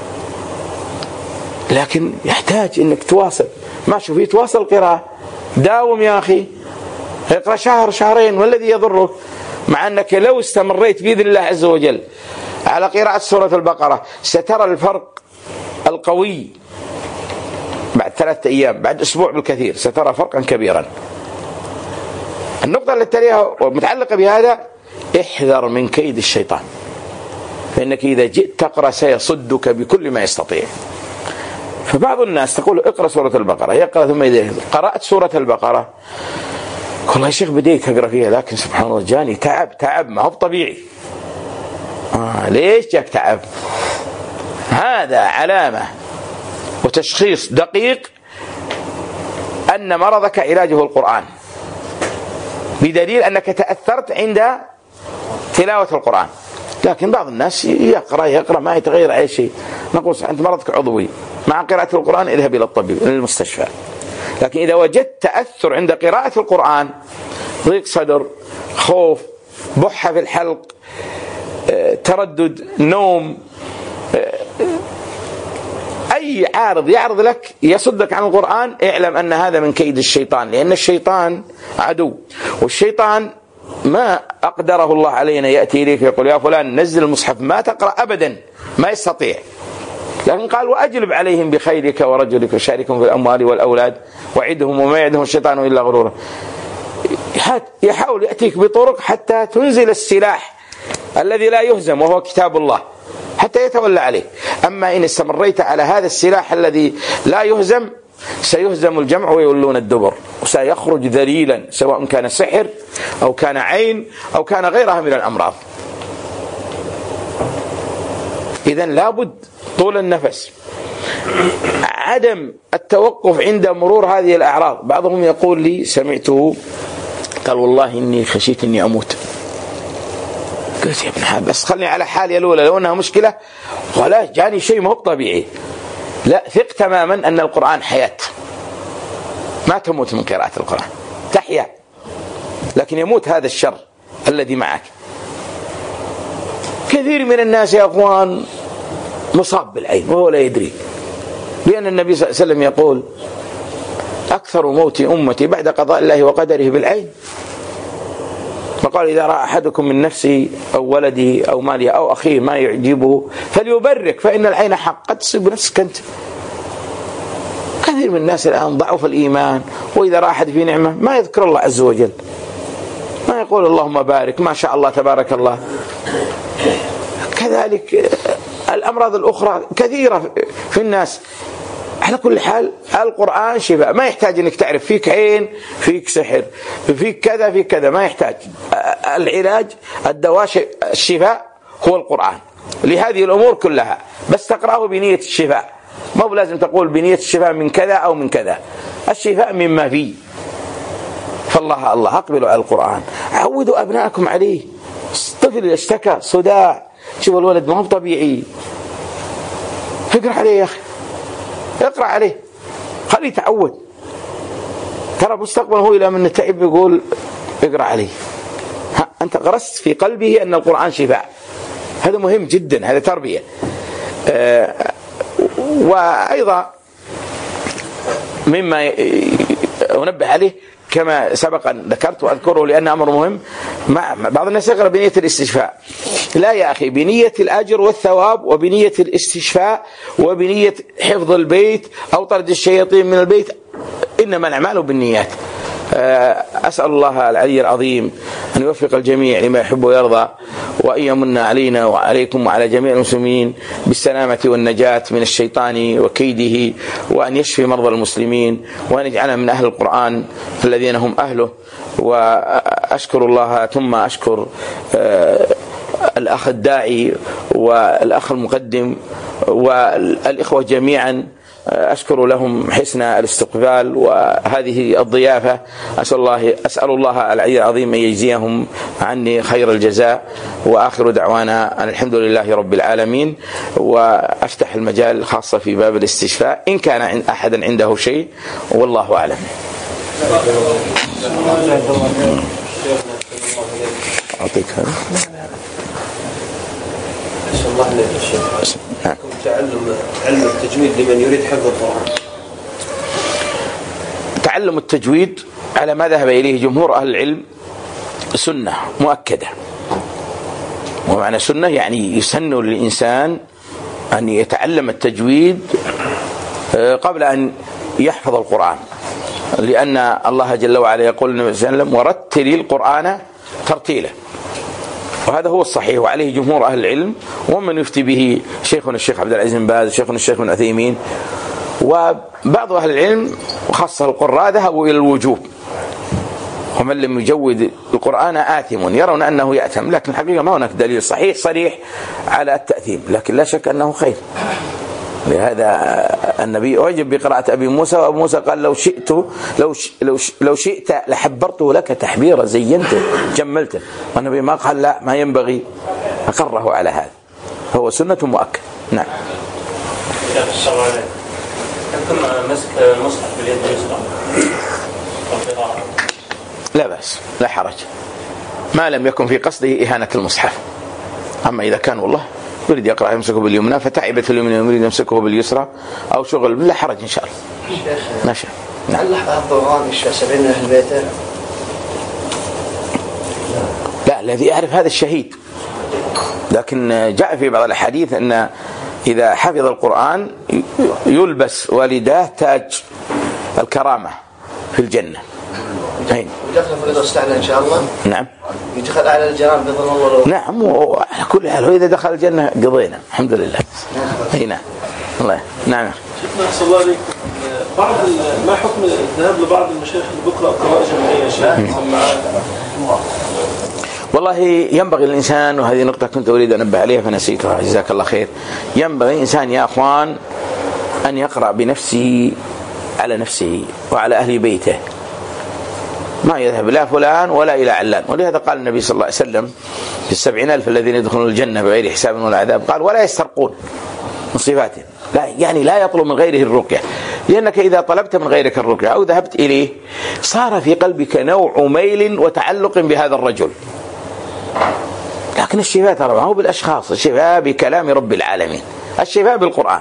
S2: لكن يحتاج أنك تواصل. ما شوفي تواصل القراءة، داوم يا أخي، اقرأ شهر شهرين، والذي يضرك مع أنك لو استمريت بإذن الله عز وجل على قراءة سورة البقرة سترى الفرق القوي بعد ثلاثة أيام، بعد أسبوع بالكثير سترى فرقا كبيرا. النقطة التي تليها ومتعلقة بهذا، احذر من كيد الشيطان، فإنك إذا جئت تقرأ سيصدك بكل ما يستطيع. فبعض الناس تقول اقرأ سورة البقرة، يقرأ ثم إذا قرأت سورة البقرة والله يا شيخ بديت أقرأ فيها، لكن سبحان الله جاني تعب تعب ما هو طبيعي. آه ليش جاك تعب؟ هذا علامة وتشخيص دقيق أن مرضك علاجه القرآن، بدليل أنك تأثرت عند تلاوة القرآن. لكن بعض الناس يقرأ يقرأ ما يتغير أي شيء، نقول أنت مرضك عضوي، مع قراءة القرآن اذهب إلى الطبيب إلى المستشفى. لكن إذا وجدت تأثر عند قراءة القرآن، ضيق صدر، خوف، بحة في الحلق، تردد، نوم، أي عارض يعرض لك يصدك عن القرآن، اعلم أن هذا من كيد الشيطان، لأن الشيطان عدو، والشيطان ما أقدره الله علينا يأتي إليك يقول يا فلان نزل المصحف ما تقرأ أبدا، ما يستطيع. لكن قال وأجلب عليهم بخيرك ورجلك وشاركهم في الأموال والأولاد وعدهم وما يعدهم الشيطان إلا غرورا. يحاول يأتيك بطرق حتى تنزل السلاح الذي لا يهزم وهو كتاب الله حتى يتولى عليه. أما إن استمريت على هذا السلاح الذي لا يهزم سيهزم الجمع ويولون الدبر، وسيخرج ذليلا، سواء كان سحر أو كان عين أو كان غيرها من الأمراض. إذن لابد طول النفس، عدم التوقف عند مرور هذه الأعراض. بعضهم يقول لي سمعته قال والله إني خشيت إني أموت. قلت يا ابن حال بس خلني على حالي الأولى، لو أنها مشكلة ولا جاني شيء مو طبيعي. لا، ثق تماما أن القرآن حياة، ما تموت من قراءة القرآن، تحيا، لكن يموت هذا الشر الذي معك. كثير من الناس يا أخوان مصاب بالعين وهو لا يدري، لأن النبي صلى الله عليه وسلم يقول أكثر موت أمتي بعد قضاء الله وقدره بالعين. فقال إذا رأى أحدكم من نفسه أو ولده أو ماله أو أخيه ما يعجبه فليبرك فإن العين حق، قد تصيب نفسك أنت. كثير من الناس الآن ضعف الإيمان، وإذا رأى أحد في نعمة ما يذكر الله عز وجل، ما يقول اللهم بارك ما شاء الله تبارك الله. كذلك الأمراض الأخرى كثيرة في الناس. على كل حال القرآن شفاء، ما يحتاج أنك تعرف فيك عين فيك سحر فيك كذا فيك كذا، ما يحتاج. العلاج الدواء الشفاء هو القرآن لهذه الأمور كلها، بس تقرأه بنية الشفاء، ما هو لازم تقول بنية الشفاء من كذا أو من كذا، الشفاء مما فيه. فالله الله أقبلوا على القرآن، عودوا أبنائكم عليه. طفل اشتكى صداع، شوف الولد ما هو طبيعي، اقرأ عليه يا أخي، اقرأ عليه، خليه يتعود. ترى مستقبل هو إلى من تعب يقول اقرأ عليه. ها أنت غرست في قلبه أن القرآن شفاء، هذا مهم جدا، هذا تربية. آه وأيضا مما أنبه عليه كما سبق أن ذكرت وأذكره لأن أمر مهم، مع بعض الناس يقرأ بنية الاستشفاء. لا يا أخي، بنية الأجر والثواب وبنية الاستشفاء وبنية حفظ البيت أو طرد الشياطين من البيت، إنما الأعمال بالنيات. أسأل الله العلي العظيم أن يوفق الجميع لما يحب ويرضى، وأن يمن علينا وعليكم وعلى جميع المسلمين بالسلامة والنجاة من الشيطان وكيده، وأن يشفي مرضى المسلمين، وأن يجعلنا من أهل القرآن الذين هم أهله. وأشكر الله ثم أشكر الأخ الداعي والأخ المقدم والإخوة جميعا، أشكر لهم حسن الاستقبال وهذه الضيافة. أسأل الله, أسأل الله العلي العظيم أن يجزيهم عني خير الجزاء. وآخر دعوانا أن الحمد لله رب العالمين. وأفتح المجال خاصة في باب الاستشفاء إن كان أحدا عنده شيء، والله أعلم. أعطيك هذا.
S3: أسأل الله أن الشيخ تعلم علم التجويد لمن يريد حفظ القرآن.
S2: تعلم التجويد على ما ذهب إليه جمهور أهل العلم سنة مؤكدة. ومعنى سنة يعني يسن للإنسان أن يتعلم التجويد قبل أن يحفظ القرآن، لأن الله جل وعلا يقول النبي صلى الله عليه وسلم: ورتل القرآن ترتيلا. وهذا هو الصحيح وعليه جمهور أهل العلم، ومن يفتي به شيخنا الشيخ عبد العزيز بن باز، شيخنا الشيخ ابن عثيمين، وبعض أهل العلم وخاصة القراء ذهبوا إلى الوجوب، ومن لم يجود القرآن آثم، يرون أنه يأثم، لكن الحقيقة ما هناك دليل صحيح صريح على التأثيم، لكن لا شك أنه خير. لهذا النبي أعجب بقراءة أبي موسى، وأبو موسى قال: لو شئت لو لو لو شئت لحبرته لك تحبيرا، زينته جملته. والنبي ما قال لا ما ينبغي، أقره على هذا، هو سنة مؤكد. نعم.
S3: السلام عليكم. يمكن مسك المصحف باليد اليسرى؟
S2: لا بأس، لا حرج، ما لم يكن في قصده إهانة المصحف. أما إذا كان والله يريد يقرأ يمسكه باليمنى فتعبت اليمنى يريد يمسكه باليسرى أو شغل، لا حرج إن شاء الله. ما شاء الله.
S3: هل حفظ القرآن سبعين من أهل بيته؟
S2: لا، الذي يعرف هذا الشهيد، لكن جاء في بعض الحديث أن إذا حفظ القرآن يلبس والداه تاج الكرامة في الجنة.
S3: أين؟ يدخل في الاستعلى إن شاء الله.
S2: نعم.
S3: يدخل على الجنان بإذن الله.
S2: نعم، وعلى كل حال إذا دخل الجنة قضينا الحمد لله. أي نعم. الله. نعم.
S4: شيخنا أحسن الله عليك، بعض ما حكم الذهاب لبعض المشايخ اللي بيقرأ قراءة جماعية شيخ سماعات؟
S2: والله ينبغي الإنسان، وهذه نقطة كنت أريد أن أنبه عليها فنسيتها، جزاك الله خير. ينبغي الإنسان يا أخوان أن يقرأ بنفسه على نفسه وعلى أهل بيته، ما يذهب لا فلان ولا إلى علان. ولهذا قال النبي صلى الله عليه وسلم في السبعين ألف الذين يدخلون الجنة بغير حساب ولا عذاب، قال: ولا يسترقون من صفاتهم، لا يعني لا يطلب من غيره الرقية، لأنك إذا طلبت من غيرك الرقية أو ذهبت إليه صار في قلبك نوع ميل وتعلق بهذا الرجل. لكن الشفاء ترى ما هو بالأشخاص، الشفاء بكلام رب العالمين، الشفاء بالقرآن.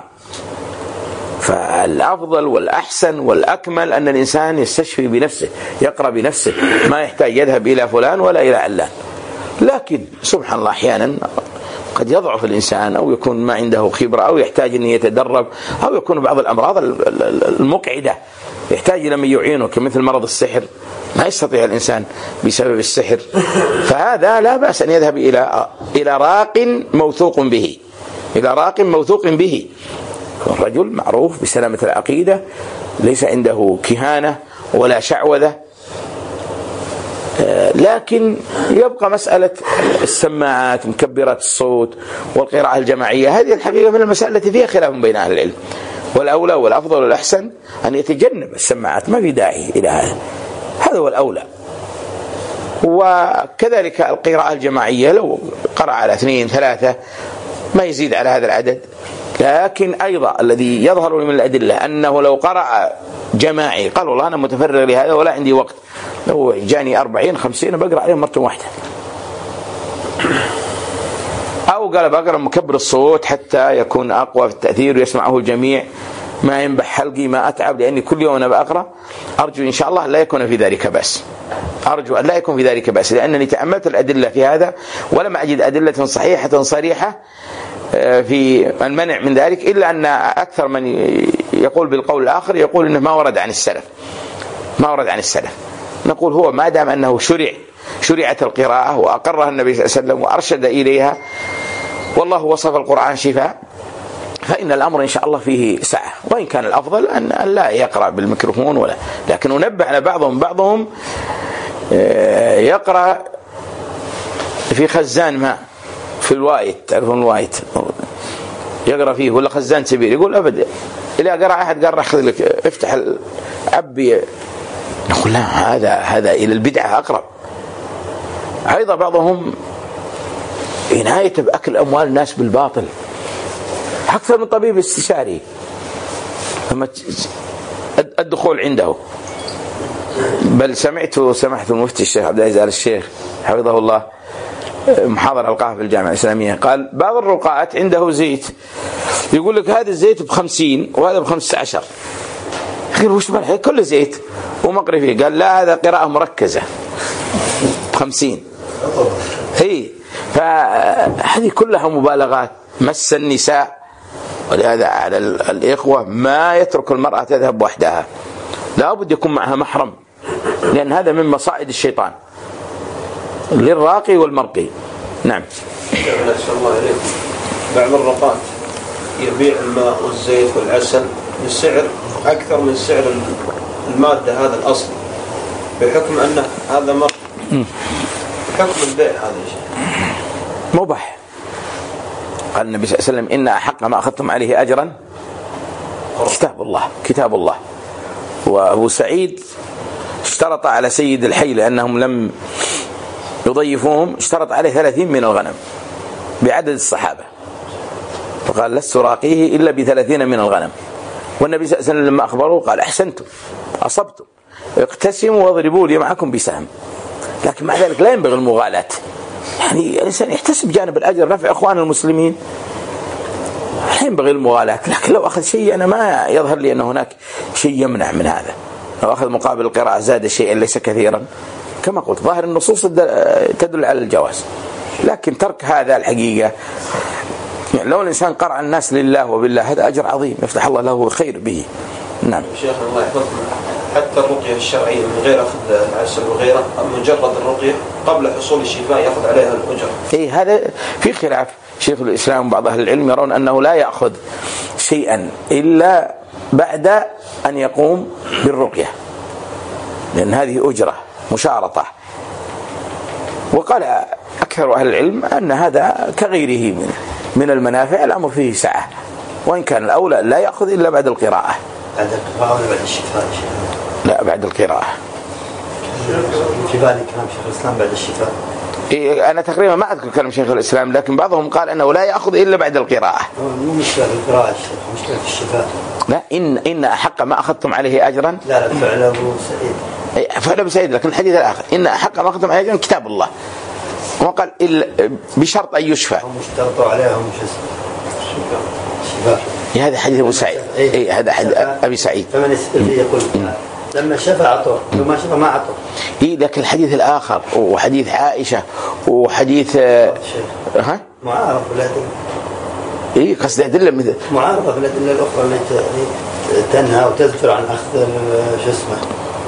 S2: فالأفضل والأحسن والأكمل أن الإنسان يستشفي بنفسه، يقرأ بنفسه، ما يحتاج يذهب إلى فلان ولا إلى علان. لكن سبحان الله أحيانا قد يضعف الإنسان أو يكون ما عنده خبرة أو يحتاج أن يتدرب أو يكون بعض الأمراض المقعدة يحتاج إلى من يعينه، كمثل مرض السحر، ما يستطيع الإنسان بسبب السحر، فهذا لا بأس أن يذهب إلى إلى راق موثوق به، إلى راق موثوق به، الرجل معروف بسلامة العقيدة، ليس عنده كهانة ولا شعوذة. لكن يبقى مسألة السماعات مكبرات الصوت والقراءة الجماعية، هذه الحقيقة من المسائل التي فيها خلاف بين أهل العلم، والأولى والأفضل والأحسن أن يتجنب السماعات، ما في داعي إلى هذا، هذا هو الأولى. وكذلك القراءة الجماعية لو قرأ على اثنين ثلاثة ما يزيد على هذا العدد. لكن أيضا الذي يظهر من الأدلة أنه لو قرأ جماعي قال والله أنا متفرغ لهذا ولا عندي وقت، لو جاني أربعين خمسين بقرأ عليهم مرة واحدة، أو قال بقرأ مكبر الصوت حتى يكون أقوى في التأثير ويسمعه الجميع، ما ينبح حلقي ما أتعب، لأني كل يوم أنا بقرأ. أرجو إن شاء الله لا يكون في ذلك بأس، أرجو أن لا يكون في ذلك بأس، لأنني تأملت الأدلة في هذا ولم أجد أدلة صحيحة صريحة في المنع من ذلك، إلا أن أكثر من يقول بالقول الآخر يقول إنه ما ورد عن السلف، ما ورد عن السلف. نقول هو ما دام أنه شرع شرعت القراءة وأقرها النبي صلى الله عليه وسلم وأرشد إليها، والله وصف القرآن شفاء، فإن الأمر إن شاء الله فيه سعة. وإن كان الأفضل أن لا يقرأ بالميكروفون ولا، لكن ننبه على بعضهم بعضهم يقرأ في خزان ماء في الوايت، تعرفون الوايت يقرأ فيه، ولا خزان سبيل، يقول أبدا إذا قرأ أحد قال أخذ لك افتح العبي، نقول لا، هذا هذا إلى البدعة أقرب. أيضا بعضهم عناية بأكل أموال الناس بالباطل أكثر من طبيب استشاري، لما الدخول عنده. بل سمعت سمحت المفتي الشيخ عبد العزيز آل الشيخ حفظه الله محاضرة ألقاها في الجامعة الإسلامية، قال بعض الرقاعات عنده زيت، يقول لك هذا الزيت بخمسين وهذا بخمسة عشر، قال وش مالح كله زيت ومقري فيه، قال لا هذا قراءة مركزة بخمسين. هي فهذه كلها مبالغات مس النساء، ولهذا على الإخوة ما يترك المرأة تذهب وحدها، لا بد يكون معها محرم، لأن هذا من مصائد الشيطان للراقي والمرقي. نعم.
S3: بعض الرقات يبيع الماء والزيت والعسل بسعر أكثر من سعر المادة هذا الأصل، بحكم أن هذا مر بحكم البيع هذا الشيء
S2: مباح. قال النبي صلى الله عليه وسلم إن أحق ما أخذتم عليه أجرا كتاب الله، كتاب الله. وأبو سعيد اشترط على سيد الحي لأنهم لم يضيفوهم، اشترط عليه ثلاثين من الغنم بعدد الصحابة، فقال لست راقيه إلا بثلاثين من الغنم. والنبي صلى الله عليه وسلم لما أخبره قال أحسنتم أصبتم اقتسموا واضربوا لي معكم بسهم. لكن مع ذلك لا ينبغي المغالاة، يعني الإنسان يحتسب جانب الأجر نفع إخوان المسلمين، لا ينبغي المغالاة. لكن لو أخذ شيء أنا ما يظهر لي أن هناك شيء يمنع من هذا، لو أخذ مقابل القراءة زاد شيئا ليس كثيرا كما قلت، ظاهر النصوص تدل على الجواز. لكن ترك هذا الحقيقة، يعني لو الإنسان قرأ الناس لله وبالله هذا أجر عظيم يفتح الله له خير به. نعم.
S3: شيخ الله يحفظكم، حتى الرقية الشرعية من غير أخذ العسل وغيره، مجرد الرقية قبل حصول الشفاء يأخذ عليها الأجر.
S2: إيه هذا في خلاف. شيخ الإسلام وبعض أهل العلم يرون أنه لا يأخذ شيئا إلا بعد أن يقوم بالرقية، لأن هذه أجرة مشارطة. وقال أكثر أهل العلم أن هذا كغيره من من المنافع، الأمر فيه سعة، وإن كان الأولى لا يأخذ إلا بعد القراءة.
S3: بعد القراءة ولا بعد الشفاء؟
S2: لا بعد القراءة.
S3: في بالي كلام شيخ الإسلام بعد الشفاء.
S2: إيه أنا تقريبا ما أذكر كلام شيخ الإسلام، لكن بعضهم قال أنه لا يأخذ إلا بعد القراءة.
S3: مو مشكلة في القراءة الشيخ، مشكلة في الشفاء.
S2: لا إن إن أحق ما أخذتم عليه أجرا.
S3: لا لا فعل أبو سعيد.
S2: إيه فعل أبو سعيد، لكن الحديث الآخر إن أحق ما أخذتم عليه أجرا كتاب الله، وقال إلا بشرط أن يشفى.
S3: هم اشترطوا عليهم شو اسمه شفاء.
S2: هذا حديث أبو سعيد. إيه هذا حديث أبي سعيد.
S3: فمن يستفيد يقول لما شفى عطوه، لما شفى ما عطوه.
S2: إيه لكن الحديث الآخر وحديث عائشة وحديث ها
S3: معارض بالأدلة.
S2: إيه قصد أدلة مثل
S3: معارضة بالأدلة الأخرى التي تنهى وتزجر عن أخذ شو اسمه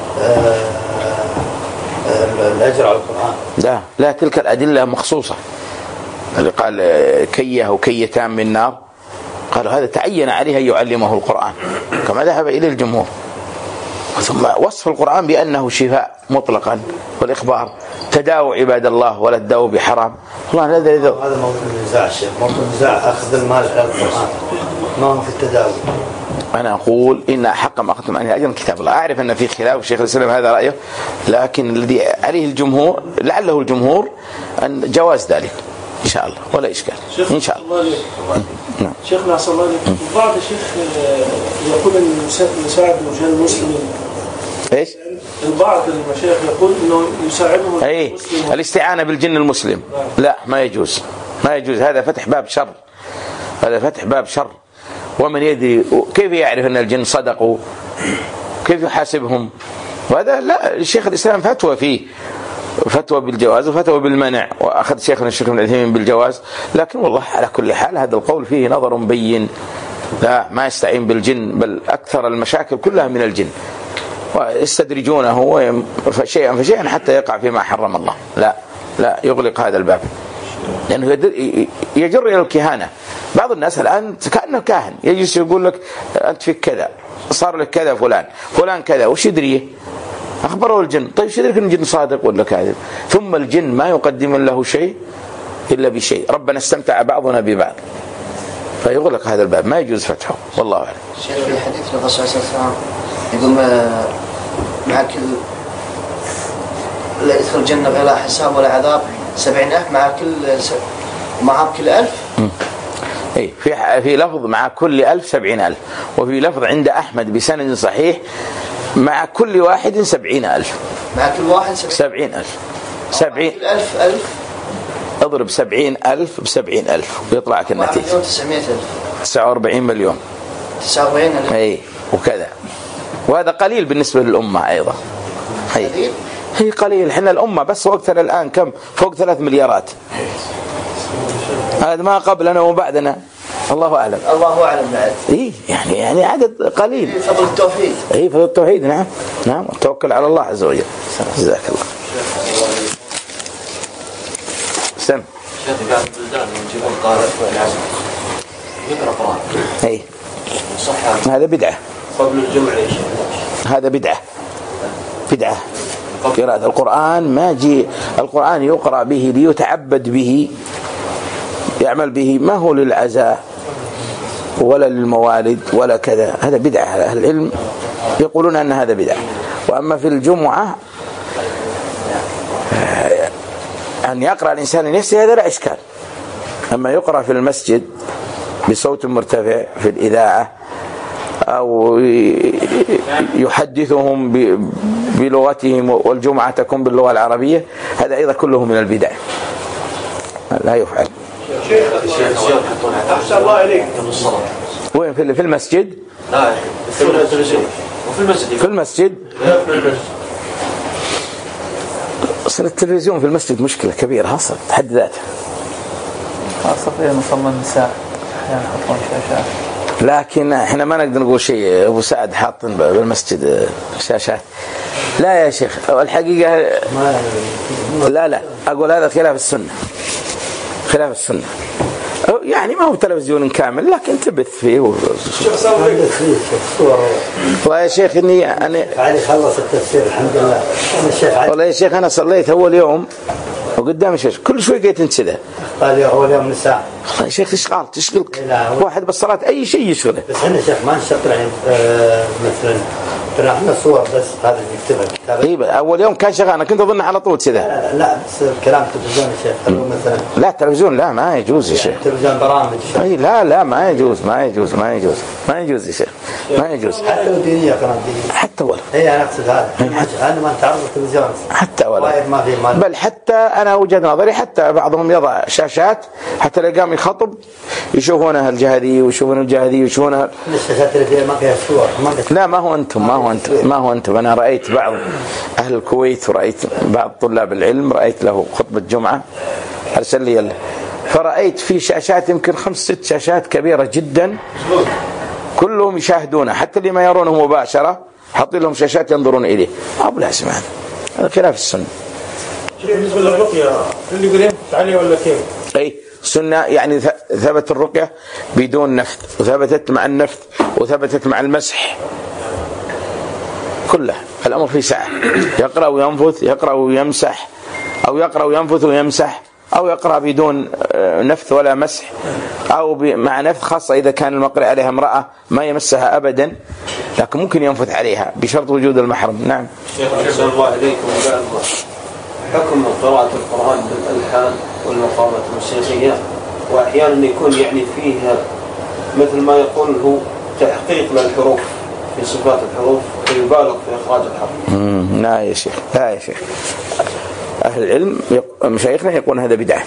S3: الأجر على القرآن.
S2: لا لا تلك الأدلة مخصوصة، اللي قال كيه وكيتان من نار، قالوا هذا تعين عليه أن يعلمه القرآن كما ذهب إليه الجمهور. ثم وصف القرآن بأنه شفاء مطلقا، والإخبار تداووا عباد الله ولا تداووا بحرام. والله هذا
S3: هذا موضوع النزاع الشيخ، موضوع النزاع أخذ المال على القرآن ما هو في التداوي.
S2: أنا أقول إن حق ما أخذتم عليه أجرا كتاب الله. أعرف أن في خلاف الشيخ الإسلام هذا رأيه، لكن الذي عليه الجمهور لعله الجمهور أن جواز ذلك إن شاء الله ولا إشكال إن شاء الله.
S4: نعم. شيخنا صلى الله عليه وسلم، بعض الشيخ يقول أن نساعد رجال المسلمين
S2: ايش؟
S4: البعض المشايخ يقول انه يساعدهم
S2: اي الاستعانة بالجن المسلم، لا ما يجوز، ما يجوز، هذا فتح باب شر، هذا فتح باب شر. ومن يدري كيف يعرف ان الجن صدقوا؟ كيف يحاسبهم؟ وهذا لا، شيخ الاسلام فتوى فيه، فتوى بالجواز وفتوى بالمنع، واخذ شيخنا الشيخ ابن عثيمين بالجواز. لكن والله على كل حال هذا القول فيه نظر بين، لا ما يستعين بالجن، بل اكثر المشاكل كلها من الجن، ويستدرجونه شيئا فشيئا حتى يقع فيما حرم الله. لا لا يغلق هذا الباب، لأنه يجر إلى الكهانة. بعض الناس الآن كأنه كاهن، يجلس يقول لك أنت فيك كذا، صار لك كذا، فلان فلان كذا، وش يدريه؟ أخبره الجن. طيب شو يدرك أن الجن صادق ولا كاذب؟ ثم الجن ما يقدم له شيء إلا بشيء، ربنا استمتع بعضنا ببعض، فيغلق هذا الباب، ما يجوز فتحه. والله أعلم.
S5: شيخ في حديث الرسول صلى الله عليه وسلم يقول مع كل لا يدخل الجنة بلا حساب ولا عذاب سبعين ألف، مع كل س... مع كل ألف.
S2: أي في في لفظ مع كل ألف سبعين ألف، وفي لفظ عند أحمد بسند صحيح مع كل واحد سبعين ألف.
S5: مع كل واحد
S2: سبعين ألف. سبعين
S5: ألف ألف.
S2: اضرب سبعين ألف بسبعين ألف ويطلع لك النتيجة.
S5: مليون تسعمائة ألف.
S2: تسعة وأربعين مليون.
S5: تسعة وأربعين ألف.
S2: أي وكذا، وهذا قليل بالنسبة للأمة أيضا. هي هي قليل، حنا الأمة بس وقتنا الآن كم؟ فوق ثلاث مليارات. هذا ما قبلنا وبعدنا، الله أعلم.
S5: الله أعلم بعد.
S2: إيه يعني يعني عدد قليل.
S5: فضل التوحيد.
S2: إيه فضل التوحيد، نعم نعم، التوكل على الله عز وجل. جزاك الله. سم.
S6: شيخ بعض البلدان يجيبون قارئ يقرأ قرآن.
S2: إيه. صح. هذا بدعة.
S3: قبل الجمعة يا شيخ.
S2: هذا بدعة. بدعة. قراءة القرآن ما جي، القرآن يقرأ به ليتعبد به، يعمل به، ما هو للعزاء ولا للموالد ولا كذا، هذا بدعة. أهل العلم يقولون أن هذا بدعة. وأما في الجمعة أن يقرأ الإنسان نفسه هذا لا إشكال. أما يقرأ في المسجد بصوت مرتفع في الإذاعة أو يحدثهم بلغتهم والجمعة تكون باللغة العربية، هذا أيضا كله من البدع، لا يفعل.
S3: أحسن الله إليك.
S2: وين؟ في المسجد؟
S6: لا في التلفزيون. وفي المسجد.
S2: في المسجد. أصل التلفزيون في المسجد مشكلة كبيرة أصلا تحد ذاتها،
S1: خاصة في مصلى النساء أحيانا يحطون شاشات.
S2: لكن احنا ما نقدر نقول شيء. ابو سعد حاطين بالمسجد شاشات. لا يا شيخ الحقيقة لا لا اقول هذا خلاف السنة، خلاف السنة. يعني ما هو تلفزيون كامل لكن تبث فيه و... والله يا شيخ اني انا
S7: علي خلص التفسير الحمد لله.
S2: والله يا شيخ انا صليت اول يوم وقدام الشيشه كل شوي قيت انسده.
S7: قال يا اول يوم الساعه
S2: والله يا شيخ اشغال تشغلك واحد بالصلاه اي شيء يشغله.
S7: بس احنا شيخ ما نشتغل يعني مثلا احنا صور بس هذا اللي يكتبها كتابه.
S2: اي اول يوم كان شغال انا كنت اظن على طول كذا.
S7: لا, لا بس الكلام تلفزيون يا شيخ مثلا.
S2: لا التلفزيون لا ما يجوز يا شيخ.
S7: تلفزيون برامج.
S2: اي لا لا ما يجوز ما يجوز ما يجوز ما يجوز يا شيخ ما يجوز.
S7: حتى الدينيه قناه دينيه.
S2: حتى ولا.
S7: اي انا اقصد هذا. انا ما تعرض التلفزيون.
S2: حتى ولا. بل حتى انا وجهة نظري حتى بعضهم يضع شاشات حتى اللي قام يخطب يشوفونها الجهادية ويشوفون الجهادية ويشوفونها.
S7: الشاشات اللي فيها ما فيها صور.
S2: لا ما هو انتم ما هو انتم ما هو انتم انا رايت بعض اهل الكويت ورأيت بعض طلاب العلم رأيت له خطبة جمعة ارسل لي يلا فرأيت في شاشات يمكن خمس ست شاشات كبيرة جدا كلهم يشاهدونه حتى اللي ما يرونه مباشرة حاطين لهم شاشات ينظرون إليه. أبو لا سمعنا هذا خلاف السنة.
S3: بالنسبة للرقية اللي يقولين تعالي ولا كيف؟
S2: أي سنة يعني ثبت الرقية بدون نفث وثبتت مع النفث وثبتت مع المسح كله الأمر في ساعة. يقرأ وينفث يقرأ ويمسح أو يقرأ وينفث ويمسح أو يقرأ بدون نفث ولا مسح أو مع نفث خاصة إذا كان المقرئ عليها امرأة ما يمسها أبدا لكن ممكن ينفث عليها بشرط وجود المحرم. نعم
S3: شيخ أحسن الله إليكم وبعد الله حكم قراءة القرآن بالألحان والمقامات الموسيقية وأحيانا يكون يعني فيها مثل ما يقول هو تحقيق للحروف في صفات الحروف ويبالغ في إخراج الحرف.
S2: لا يا شيخ، لا يا شيخ، أهل العلم مشايخنا يقولون هذا بدعة،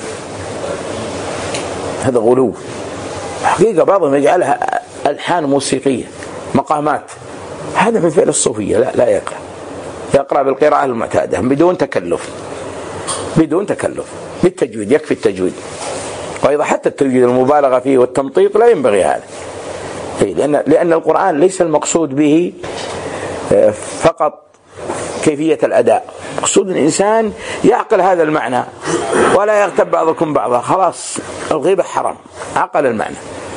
S2: هذا غلو. حقيقة بعضهم يجعلها ألحان موسيقية، مقامات، هذا من فعل الصوفية. لا لا يقرأ، يقرأ بالقراءة المعتادة بدون تكلف، بدون تكلف، بالتجويد، يكفي التجويد. وأيضا حتى التجويد المبالغة فيه والتمطيط لا ينبغي هذا، لأن لأن القرآن ليس المقصود به فقط كيفية الأداء، مقصود الإنسان يعقل هذا المعنى ولا يغتب بعضكم بعضا. خلاص الغيبة حرام، عقل المعنى.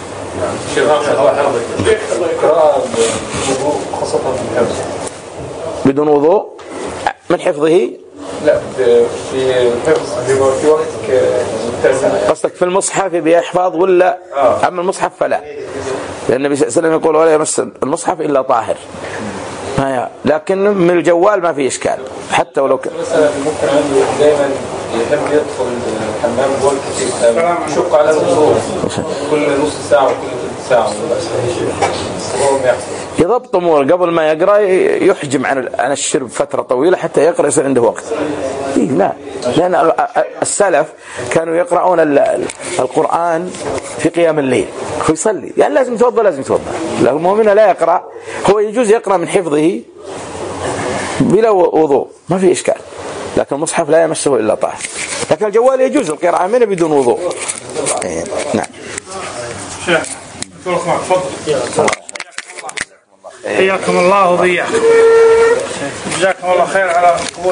S2: بدون وضوء من حفظه؟
S8: لا، في الحفظ في وقت متسع.
S2: قصدك في المصحف بيحفظ ولا؟ آه. أما المصحف فلا، لأن النبي صلى الله عليه وسلم يقول ولا يمس المصحف إلا طاهر. لكن من الجوال ما في إشكال، حتى ولو كان
S8: مثلا ممكن عنده دائما يحب يدخل الحمام بول كثير، يشق على الوضوء كل نص ساعة وكل ثلث ساعة،
S2: يضبط أمور قبل ما يقرأ، يحجم عن عن الشرب فترة طويلة حتى يقرأ يصير عنده وقت. إيه لا، لأن السلف كانوا يقرؤون القرآن في قيام الليل ويصلي، يعني لازم يتوضأ، لازم يتوضأ. المؤمن لا يقرأ، هو يجوز يقرأ من حفظه بلا وضوء، ما في إشكال، لكن المصحف لا يمسه إلا طاهر. لكن الجوال يجوز القراءة منه بدون وضوء. إيه. نعم.
S9: حياكم الله وبياكم، جزاكم الله خير على